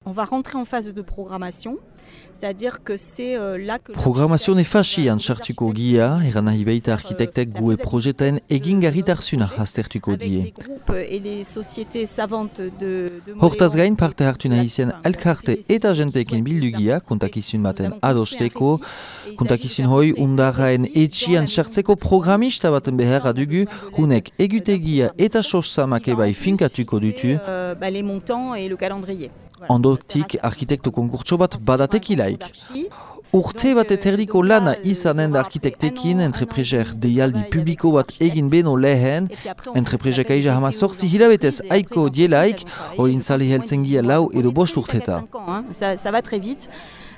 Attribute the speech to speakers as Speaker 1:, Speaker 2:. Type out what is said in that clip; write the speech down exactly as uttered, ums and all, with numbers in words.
Speaker 1: on va rentrer en phase de programmation. C'est-à-dire que c'est euh, là que...
Speaker 2: Programazio nefasian sartuko gia, eran nahi baita arkitektek gue projetaen egin garritarsuna aztertuko die. Hortaz gain parte hartu nahi zen elkarte eta jenteekin bildu gia, kontakizun baten adosteko, kontakizun hoi undarraen etxian sartzeko programista baten beharra dugu, hunek egutegia eta sosamake bai finkatuko dutu,
Speaker 1: les montants et le calendrier.
Speaker 2: Ondotik arkitekto konkurtso bat badatekilaik. Urte bat eterdiko lana izanen da arkitektekin entreprezer deialdi publiko bat egin beno lehen, entreprezek aija hama sortzi hilabetez aiko dielaik, hori intzali heltzen gia lau edo bost urteta.
Speaker 1: Ça, ça va très vite.